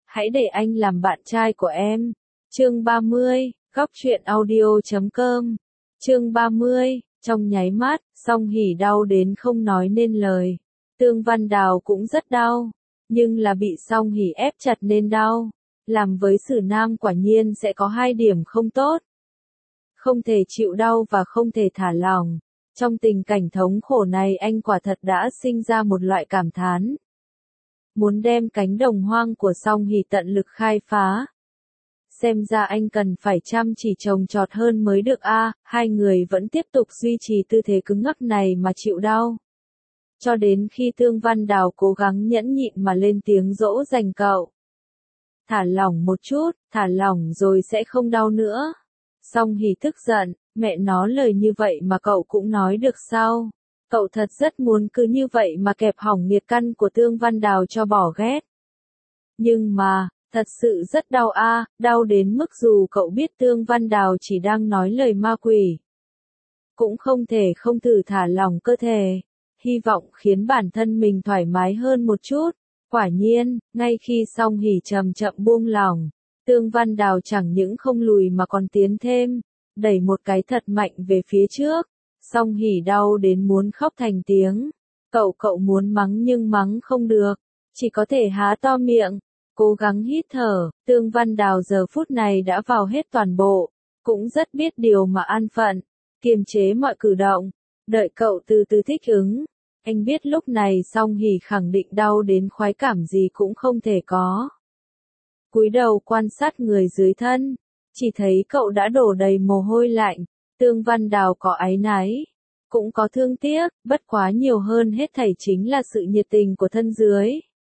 hãy để anh làm bạn trai của em. Chương 30, Góc truyện audio.com. Chương 30, trong nháy mắt, Song Hỷ đau đến không nói nên lời. Tương Văn Đào cũng rất đau, nhưng là bị Song Hỷ ép chặt nên đau. Làm với Sử Nam quả nhiên sẽ có hai điểm không tốt. Không thể chịu đau và không thể thả lỏng. Trong tình cảnh thống khổ này anh quả thật đã sinh ra một loại cảm thán. Muốn đem cánh đồng hoang của Song Hỷ tận lực khai phá. Xem ra anh cần phải chăm chỉ trồng trọt hơn mới được a. Hai người vẫn tiếp tục duy trì tư thế cứng ngắc này mà chịu đau. Cho đến khi Tương Văn Đào cố gắng nhẫn nhịn mà lên tiếng dỗ dành cậu. Thả lỏng một chút, thả lỏng rồi sẽ không đau nữa. Song Hỷ tức giận, mẹ nó lời như vậy mà cậu cũng nói được sao? Cậu thật rất muốn cứ như vậy mà kẹp hỏng nghiệt căn của Tương Văn Đào cho bỏ ghét. Nhưng mà, thật sự rất đau a, đau đến mức dù cậu biết Tương Văn Đào chỉ đang nói lời ma quỷ. Cũng không thể không thử thả lỏng cơ thể, hy vọng khiến bản thân mình thoải mái hơn một chút. Quả nhiên, ngay khi Song Hỷ chậm chậm buông lỏng, Tương Văn Đào chẳng những không lùi mà còn tiến thêm, đẩy một cái thật mạnh về phía trước. Song Hỷ đau đến muốn khóc thành tiếng. Cậu muốn mắng nhưng mắng không được, chỉ có thể há to miệng, cố gắng hít thở. Tương Văn Đào giờ phút này đã vào hết toàn bộ, cũng rất biết điều mà an phận, kiềm chế mọi cử động, đợi cậu từ từ thích ứng. Anh biết lúc này Song Hỷ khẳng định đau đến khoái cảm gì cũng không thể có. Cúi đầu quan sát người dưới thân, chỉ thấy cậu đã đổ đầy mồ hôi lạnh. Tương Văn Đào có áy náy, cũng có thương tiếc, bất quá nhiều hơn hết thảy chính là sự nhiệt tình của thân dưới.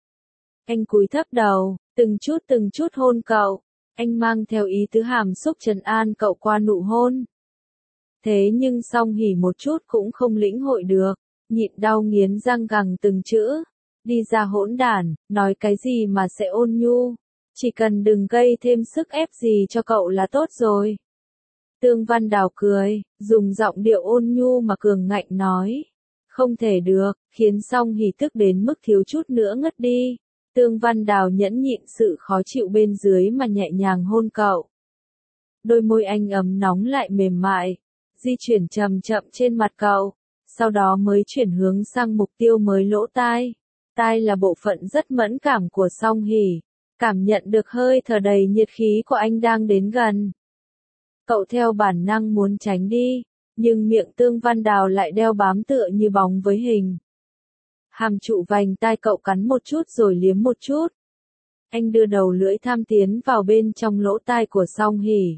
Anh cúi thấp đầu, từng chút hôn cậu, anh mang theo ý tứ hàm xúc trấn an cậu qua nụ hôn. Thế nhưng Song Hỷ một chút cũng không lĩnh hội được, nhịn đau nghiến răng gằn từng chữ. Đi ra hỗn đản, nói cái gì mà sẽ ôn nhu, chỉ cần đừng gây thêm sức ép gì cho cậu là tốt rồi. Tương Văn Đào cười, dùng giọng điệu ôn nhu mà cường ngạnh nói. Không thể được, khiến Song Hỷ tức đến mức thiếu chút nữa ngất đi. Tương Văn Đào nhẫn nhịn sự khó chịu bên dưới mà nhẹ nhàng hôn cậu. Đôi môi anh ấm nóng lại mềm mại, di chuyển chậm chậm trên mặt cậu, sau đó mới chuyển hướng sang mục tiêu mới lỗ tai. Tai là bộ phận rất mẫn cảm của Song Hỷ, cảm nhận được hơi thở đầy nhiệt khí của anh đang đến gần. Cậu theo bản năng muốn tránh đi, nhưng miệng Tương Văn Đào lại đeo bám tựa như bóng với hình. Hàm trụ vành tai cậu cắn một chút rồi liếm một chút. Anh đưa đầu lưỡi tham tiến vào bên trong lỗ tai của Song Hỷ.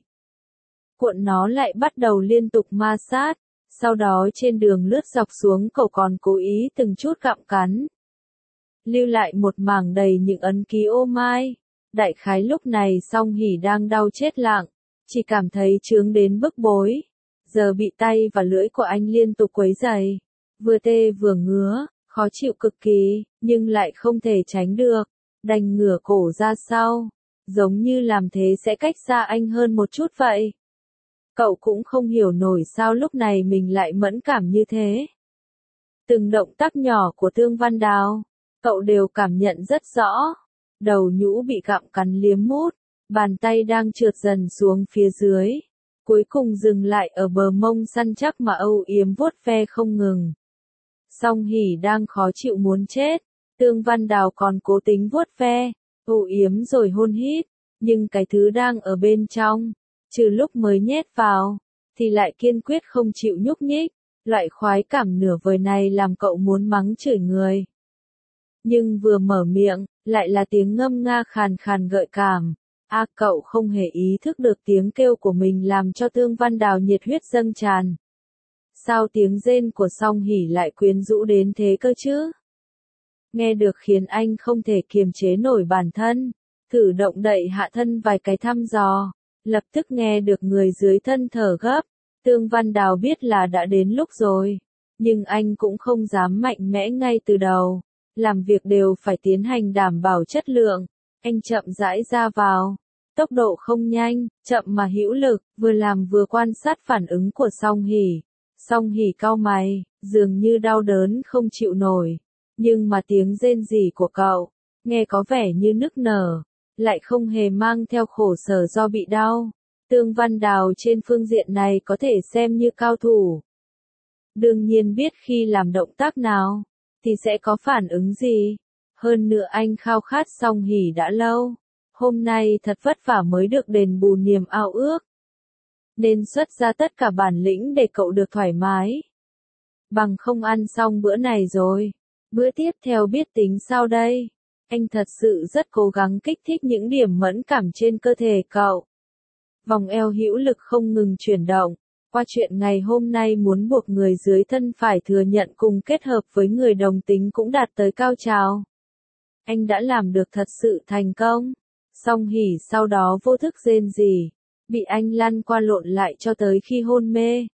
Cuộn nó lại bắt đầu liên tục ma sát, sau đó trên đường lướt dọc xuống cậu còn cố ý từng chút gặm cắn. Lưu lại một mảng đầy những ấn ký ô mai. Đại khái lúc này Song Hỷ đang đau chết lặng, chỉ cảm thấy chướng đến bức bối. Giờ bị tay và lưỡi của anh liên tục quấy rầy, vừa tê vừa ngứa, khó chịu cực kỳ, nhưng lại không thể tránh được, đành ngửa cổ ra sau, giống như làm thế sẽ cách xa anh hơn một chút vậy. Cậu cũng không hiểu nổi sao lúc này mình lại mẫn cảm như thế. Từng động tác nhỏ của Tương Văn Đào, cậu đều cảm nhận rất rõ. Đầu nhũ bị gặm cắn liếm mút, bàn tay đang trượt dần xuống phía dưới, cuối cùng dừng lại ở bờ mông săn chắc mà âu yếm vuốt ve không ngừng. Song Hỷ đang khó chịu muốn chết, Tương Văn Đào còn cố tính vuốt ve, âu yếm rồi hôn hít, nhưng cái thứ đang ở bên trong, trừ lúc mới nhét vào, thì lại kiên quyết không chịu nhúc nhích. Loại khoái cảm nửa vời này làm cậu muốn mắng chửi người. Nhưng vừa mở miệng, lại là tiếng ngâm nga khàn khàn gợi cảm. Cậu không hề ý thức được tiếng kêu của mình làm cho Tương Văn Đào nhiệt huyết dâng tràn. Sao tiếng rên của Song Hỷ lại quyến rũ đến thế cơ chứ? Nghe được khiến anh không thể kiềm chế nổi bản thân, thử động đậy hạ thân vài cái thăm dò, lập tức nghe được người dưới thân thở gấp. Tương Văn Đào biết là đã đến lúc rồi, nhưng anh cũng không dám mạnh mẽ ngay từ đầu. Làm việc đều phải tiến hành đảm bảo chất lượng. Anh chậm rãi ra vào, tốc độ không nhanh, chậm mà hữu lực, vừa làm vừa quan sát phản ứng của Song Hỷ. Song Hỷ cau mày, dường như đau đớn không chịu nổi, nhưng mà tiếng rên rỉ của cậu, nghe có vẻ như nức nở, lại không hề mang theo khổ sở do bị đau. Tương Văn Đào trên phương diện này có thể xem như cao thủ. Đương nhiên biết khi làm động tác nào, thì sẽ có phản ứng gì. Hơn nữa anh khao khát Song Hỷ đã lâu. Hôm nay thật vất vả mới được đền bù niềm ao ước. Nên xuất ra tất cả bản lĩnh để cậu được thoải mái. Bằng không ăn xong bữa này rồi. Bữa tiếp theo biết tính sao đây? Anh thật sự rất cố gắng kích thích những điểm mẫn cảm trên cơ thể cậu. Vòng eo hữu lực không ngừng chuyển động. Qua chuyện ngày hôm nay muốn buộc người dưới thân phải thừa nhận cùng kết hợp với người đồng tính cũng đạt tới cao trào. Anh đã làm được thật sự thành công. Song Hỷ sau đó vô thức rên rỉ, bị anh lăn qua lộn lại cho tới khi hôn mê.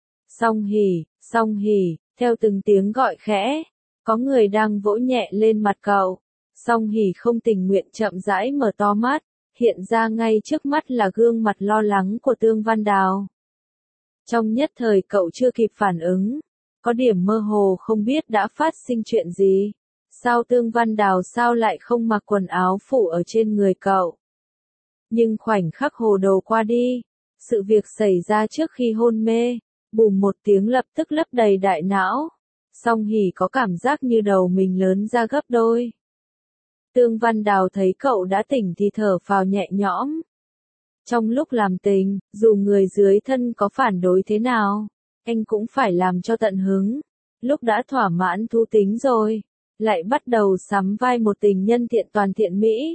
Song Hỷ, theo từng tiếng gọi khẽ, có người đang vỗ nhẹ lên mặt cậu. Song Hỷ không tình nguyện chậm rãi mở to mắt, hiện ra ngay trước mắt là gương mặt lo lắng của Tương Văn Đào. Trong nhất thời cậu chưa kịp phản ứng, có điểm mơ hồ không biết đã phát sinh chuyện gì. Sao Tương Văn Đào sao lại không mặc quần áo phủ ở trên người cậu? Nhưng khoảnh khắc hồ đồ qua đi, sự việc xảy ra trước khi hôn mê, bùm một tiếng lập tức lấp đầy đại não. Song Hỷ có cảm giác như đầu mình lớn ra gấp đôi. Tương Văn Đào thấy cậu đã tỉnh thì thở phào nhẹ nhõm. Trong lúc làm tình, dù người dưới thân có phản đối thế nào, anh cũng phải làm cho tận hứng. Lúc đã thỏa mãn thú tính rồi, lại bắt đầu sắm vai một tình nhân thiện toàn thiện mỹ.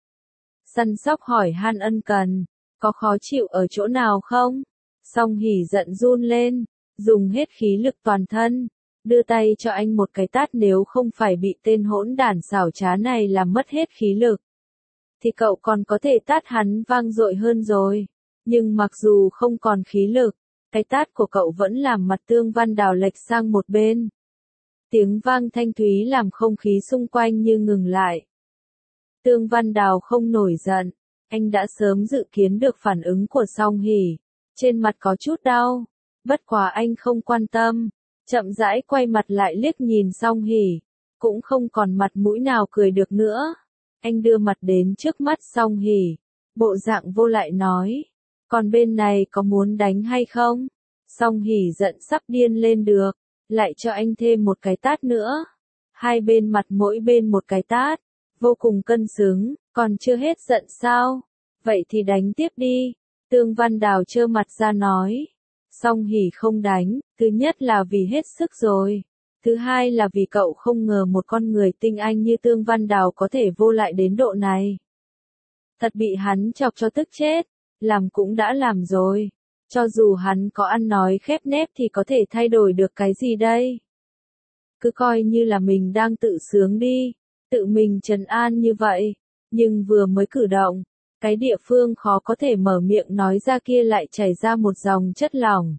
Săn sóc hỏi han ân cần, có khó chịu ở chỗ nào không? Song Hỷ giận run lên, dùng hết khí lực toàn thân, đưa tay cho anh một cái tát, nếu không phải bị tên hỗn đản xảo trá này làm mất hết khí lực, thì cậu còn có thể tát hắn vang dội hơn rồi. Nhưng mặc dù không còn khí lực, cái tát của cậu vẫn làm mặt Tương Văn Đào lệch sang một bên. Tiếng vang thanh thúy làm không khí xung quanh như ngừng lại. Tương Văn Đào không nổi giận, anh đã sớm dự kiến được phản ứng của Song Hỷ, trên mặt có chút đau, bất quá anh không quan tâm, chậm rãi quay mặt lại liếc nhìn Song Hỷ, cũng không còn mặt mũi nào cười được nữa. Anh đưa mặt đến trước mắt Song Hỷ, bộ dạng vô lại nói, còn bên này có muốn đánh hay không? Song Hỷ giận sắp điên lên được, lại cho anh thêm một cái tát nữa. Hai bên mặt mỗi bên một cái tát, vô cùng cân xứng, còn chưa hết giận sao? Vậy thì đánh tiếp đi. Tương Văn Đào trơ mặt ra nói. Song Hỷ không đánh, thứ nhất là vì hết sức rồi. Thứ hai là vì cậu không ngờ một con người tinh anh như Tương Văn Đào có thể vô lại đến độ này. Thật bị hắn chọc cho tức chết, làm cũng đã làm rồi. Cho dù hắn có ăn nói khép nép thì có thể thay đổi được cái gì đây? Cứ coi như là mình đang tự sướng đi, tự mình trấn an như vậy. Nhưng vừa mới cử động, cái địa phương khó có thể mở miệng nói ra kia lại chảy ra một dòng chất lỏng.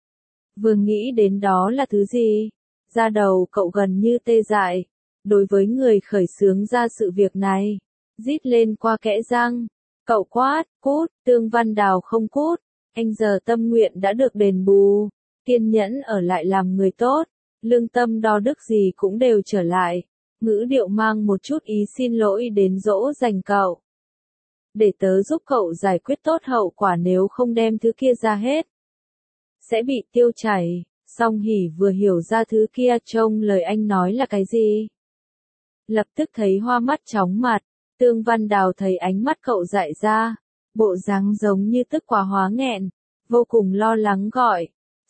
Vừa nghĩ đến đó là thứ gì? Da đầu cậu gần như tê dại. Đối với người khởi xướng ra sự việc này, rít lên qua kẽ răng. Cậu quát, cút, Tương Văn Đào không cút. Anh giờ tâm nguyện đã được đền bù, kiên nhẫn ở lại làm người tốt, lương tâm đo đức gì cũng đều trở lại. Ngữ điệu mang một chút ý xin lỗi đến dỗ dành cậu. Để tớ giúp cậu giải quyết tốt hậu quả, nếu không đem thứ kia ra hết, sẽ bị tiêu chảy. Song Hỷ vừa hiểu ra thứ kia trông lời anh nói là cái gì, lập tức thấy hoa mắt chóng mặt. Tương Văn Đào thấy ánh mắt cậu dại ra, bộ dáng giống như tức quá hóa nghẹn, vô cùng lo lắng gọi.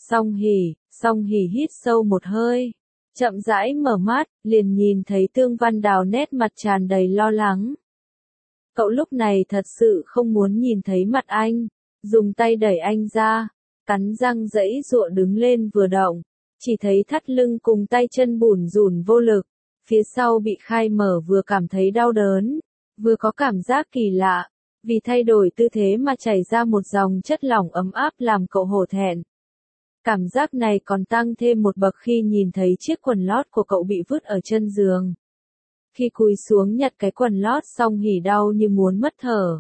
Song Hỷ hít sâu một hơi, chậm rãi mở mắt, liền nhìn thấy Tương Văn Đào nét mặt tràn đầy lo lắng. Cậu lúc này thật sự không muốn nhìn thấy mặt anh, dùng tay đẩy anh ra, cắn răng giãy giụa đứng lên vừa động, chỉ thấy thắt lưng cùng tay chân bủn rủn vô lực, phía sau bị khai mở, vừa cảm thấy đau đớn, vừa có cảm giác kỳ lạ, vì thay đổi tư thế mà chảy ra một dòng chất lỏng ấm áp làm cậu hổ thẹn. Cảm giác này còn tăng thêm một bậc khi nhìn thấy chiếc quần lót của cậu bị vứt ở chân giường. Khi cúi xuống nhặt cái quần lót, Song Hỷ đau như muốn mất thở.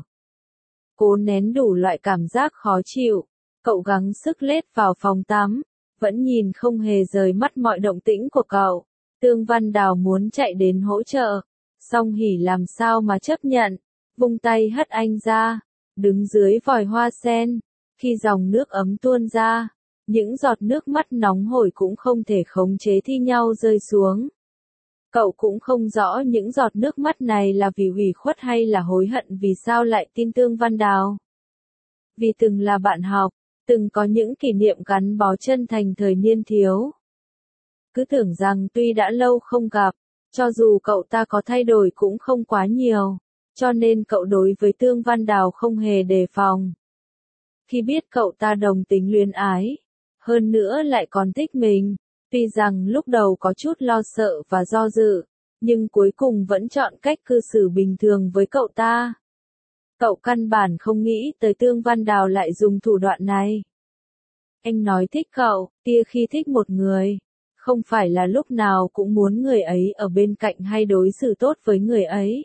Cố nén đủ loại cảm giác khó chịu, cậu gắng sức lết vào phòng tắm, vẫn nhìn không hề rời mắt mọi động tĩnh của cậu. Tương Văn Đào muốn chạy đến hỗ trợ, Song Hỷ làm sao mà chấp nhận, vung tay hất anh ra, đứng dưới vòi hoa sen, khi dòng nước ấm tuôn ra, những giọt nước mắt nóng hổi cũng không thể khống chế thi nhau rơi xuống. Cậu cũng không rõ những giọt nước mắt này là vì ủy khuất hay là hối hận vì sao lại tin Tương Văn Đào. Vì từng là bạn học, từng có những kỷ niệm gắn bó chân thành thời niên thiếu. Cứ tưởng rằng tuy đã lâu không gặp, cho dù cậu ta có thay đổi cũng không quá nhiều, cho nên cậu đối với Tương Văn Đào không hề đề phòng. Khi biết cậu ta đồng tính luyến ái, hơn nữa lại còn thích mình, tuy rằng lúc đầu có chút lo sợ và do dự, nhưng cuối cùng vẫn chọn cách cư xử bình thường với cậu ta. Cậu căn bản không nghĩ tới Tương Văn Đào lại dùng thủ đoạn này. Anh nói thích cậu, tia khi thích một người, không phải là lúc nào cũng muốn người ấy ở bên cạnh hay đối xử tốt với người ấy,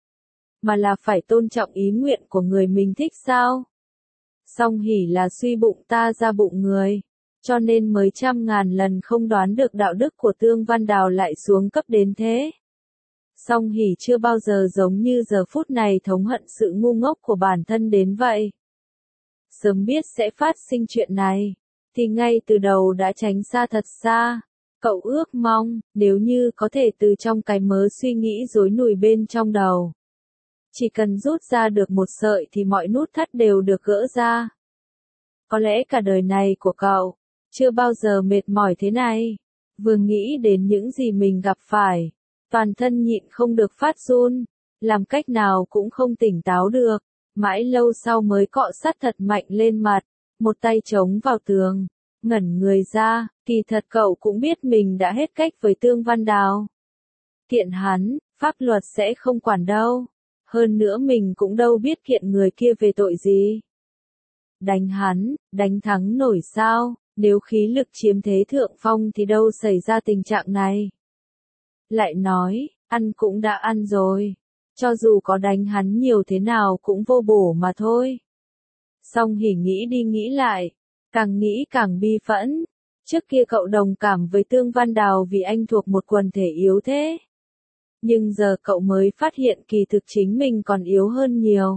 mà là phải tôn trọng ý nguyện của người mình thích sao? Song hỉ là suy bụng ta ra bụng người, cho nên mới trăm ngàn lần không đoán được đạo đức của Tương Văn Đào lại xuống cấp đến thế. Song hỉ chưa bao giờ giống như giờ phút này thống hận sự ngu ngốc của bản thân đến vậy. Sớm biết sẽ phát sinh chuyện này, thì ngay từ đầu đã tránh xa thật xa. Cậu ước mong, nếu như có thể từ trong cái mớ suy nghĩ rối nùi bên trong đầu. Chỉ cần rút ra được một sợi thì mọi nút thắt đều được gỡ ra. Có lẽ cả đời này của cậu, chưa bao giờ mệt mỏi thế này. Vừa nghĩ đến những gì mình gặp phải, toàn thân nhịn không được phát run, làm cách nào cũng không tỉnh táo được. Mãi lâu sau mới cọ sát thật mạnh lên mặt, một tay chống vào tường, ngẩn người ra, kỳ thật cậu cũng biết mình đã hết cách với Tương Văn Đào. Kiện hắn, pháp luật sẽ không quản đâu. Hơn nữa mình cũng đâu biết kiện người kia về tội gì. Đánh hắn, đánh thắng nổi sao, nếu khí lực chiếm thế thượng phong thì đâu xảy ra tình trạng này. Lại nói, ăn cũng đã ăn rồi, cho dù có đánh hắn nhiều thế nào cũng vô bổ mà thôi. Song hỉ nghĩ đi nghĩ lại, càng nghĩ càng bi phẫn. Trước kia cậu đồng cảm với Tương Văn Đào vì anh thuộc một quần thể yếu thế. Nhưng giờ cậu mới phát hiện kỳ thực chính mình còn yếu hơn nhiều.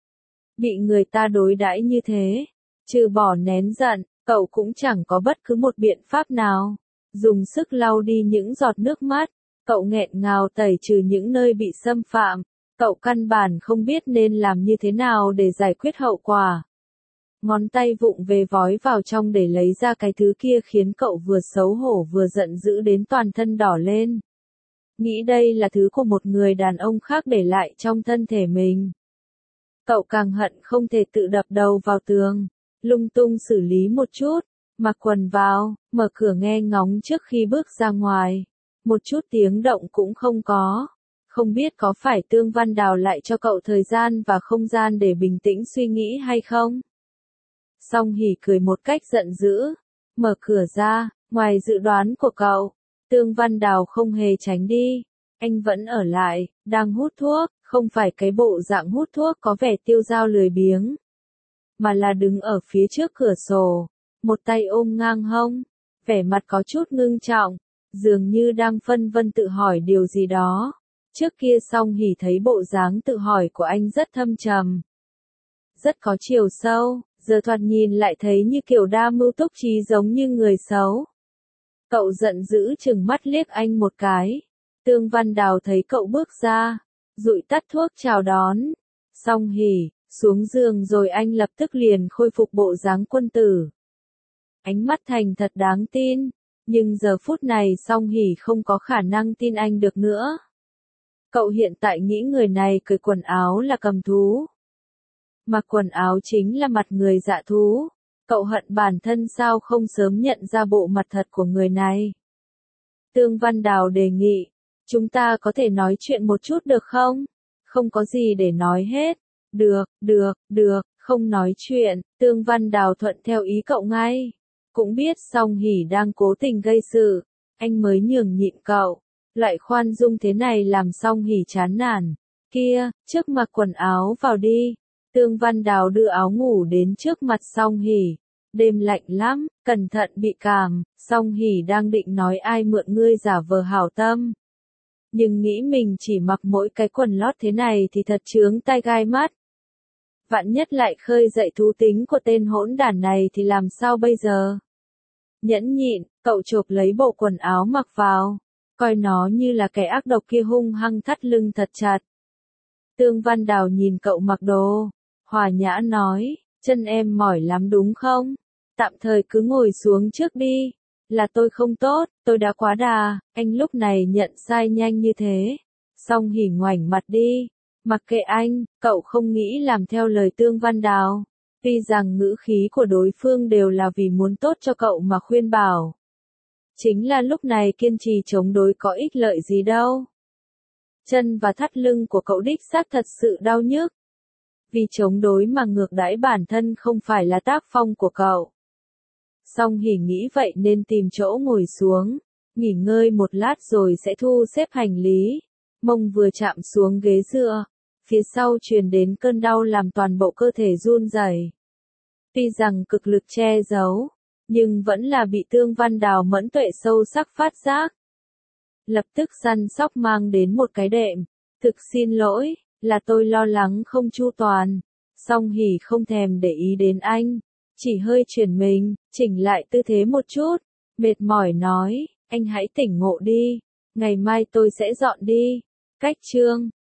Bị người ta đối đãi như thế, trừ bỏ nén giận, cậu cũng chẳng có bất cứ một biện pháp nào. Dùng sức lau đi những giọt nước mắt, cậu nghẹn ngào tẩy trừ những nơi bị xâm phạm, cậu căn bản không biết nên làm như thế nào để giải quyết hậu quả. Ngón tay vụng về vói vào trong để lấy ra cái thứ kia khiến cậu vừa xấu hổ vừa giận dữ đến toàn thân đỏ lên. Nghĩ đây là thứ của một người đàn ông khác để lại trong thân thể mình. Cậu càng hận không thể tự đập đầu vào tường, lung tung xử lý một chút, mặc quần vào, mở cửa nghe ngóng trước khi bước ra ngoài. Một chút tiếng động cũng không có. Không biết có phải Tương Văn Đào lại cho cậu thời gian và không gian để bình tĩnh suy nghĩ hay không? Song hỉ cười một cách giận dữ, mở cửa ra, ngoài dự đoán của cậu, Tương Văn Đào không hề tránh đi, anh vẫn ở lại, đang hút thuốc, không phải cái bộ dạng hút thuốc có vẻ tiêu dao lười biếng, mà là đứng ở phía trước cửa sổ, một tay ôm ngang hông, vẻ mặt có chút ngưng trọng, dường như đang phân vân tự hỏi điều gì đó. Trước kia Song hỉ thấy bộ dáng tự hỏi của anh rất thâm trầm, rất có chiều sâu, giờ thoạt nhìn lại thấy như kiểu đa mưu túc trí giống như người xấu. Cậu giận dữ chừng mắt liếc anh một cái. Tương Văn Đào thấy cậu bước ra, dụi tắt thuốc chào đón. Song hỉ, xuống giường rồi anh lập tức liền khôi phục bộ dáng quân tử. Ánh mắt thành thật đáng tin, nhưng giờ phút này Song hỉ không có khả năng tin anh được nữa. Cậu hiện tại nghĩ người này cởi quần áo là cầm thú. Mặc quần áo chính là mặt người dạ thú. Cậu hận bản thân sao không sớm nhận ra bộ mặt thật của người này. Tương Văn Đào đề nghị, chúng ta có thể nói chuyện một chút được không? Không có gì để nói hết. Được, không nói chuyện. Tương Văn Đào thuận theo ý cậu ngay. Cũng biết Song hỉ đang cố tình gây sự, anh mới nhường nhịn cậu. Loại khoan dung thế này làm Song hỉ chán nản. Kia, trước mặc quần áo vào đi. Tương Văn Đào đưa áo ngủ đến trước mặt Song hỉ. Đêm lạnh lắm, cẩn thận bị cảm. Song hỉ đang định nói ai mượn ngươi giả vờ hảo tâm. Nhưng nghĩ mình chỉ mặc mỗi cái quần lót thế này thì thật chướng tai gai mắt. Vạn nhất lại khơi dậy thú tính của tên hỗn đản này thì làm sao bây giờ? Nhẫn nhịn, cậu chộp lấy bộ quần áo mặc vào, coi nó như là kẻ ác độc kia hung hăng thắt lưng thật chặt. Tương Văn Đào nhìn cậu mặc đồ, hòa nhã nói, chân em mỏi lắm đúng không? Tạm thời cứ ngồi xuống trước đi. Là tôi không tốt, tôi đã quá đà, anh lúc này nhận sai nhanh như thế. Song Hỉ ngoảnh mặt đi, mặc kệ anh, cậu không nghĩ làm theo lời Tương Văn Đào. Tuy rằng ngữ khí của đối phương đều là vì muốn tốt cho cậu mà khuyên bảo. Chính là lúc này kiên trì chống đối có ích lợi gì đâu. Chân và thắt lưng của cậu đích xác thật sự đau nhức. Vì chống đối mà ngược đãi bản thân không phải là tác phong của cậu. Song Hỉ nghĩ vậy nên tìm chỗ ngồi xuống, nghỉ ngơi một lát rồi sẽ thu xếp hành lý. Mông vừa chạm xuống ghế dựa, phía sau truyền đến cơn đau làm toàn bộ cơ thể run rẩy. Tuy rằng cực lực che giấu, nhưng vẫn là bị Tương Văn Đào mẫn tuệ sâu sắc phát giác. Lập tức săn sóc mang đến một cái đệm. Thực xin lỗi, là tôi lo lắng không chu toàn. Song Hỉ không thèm để ý đến anh, chỉ hơi chuyển mình, chỉnh lại tư thế một chút, mệt mỏi nói, anh hãy tỉnh ngộ đi, ngày mai tôi sẽ dọn đi. Cách chương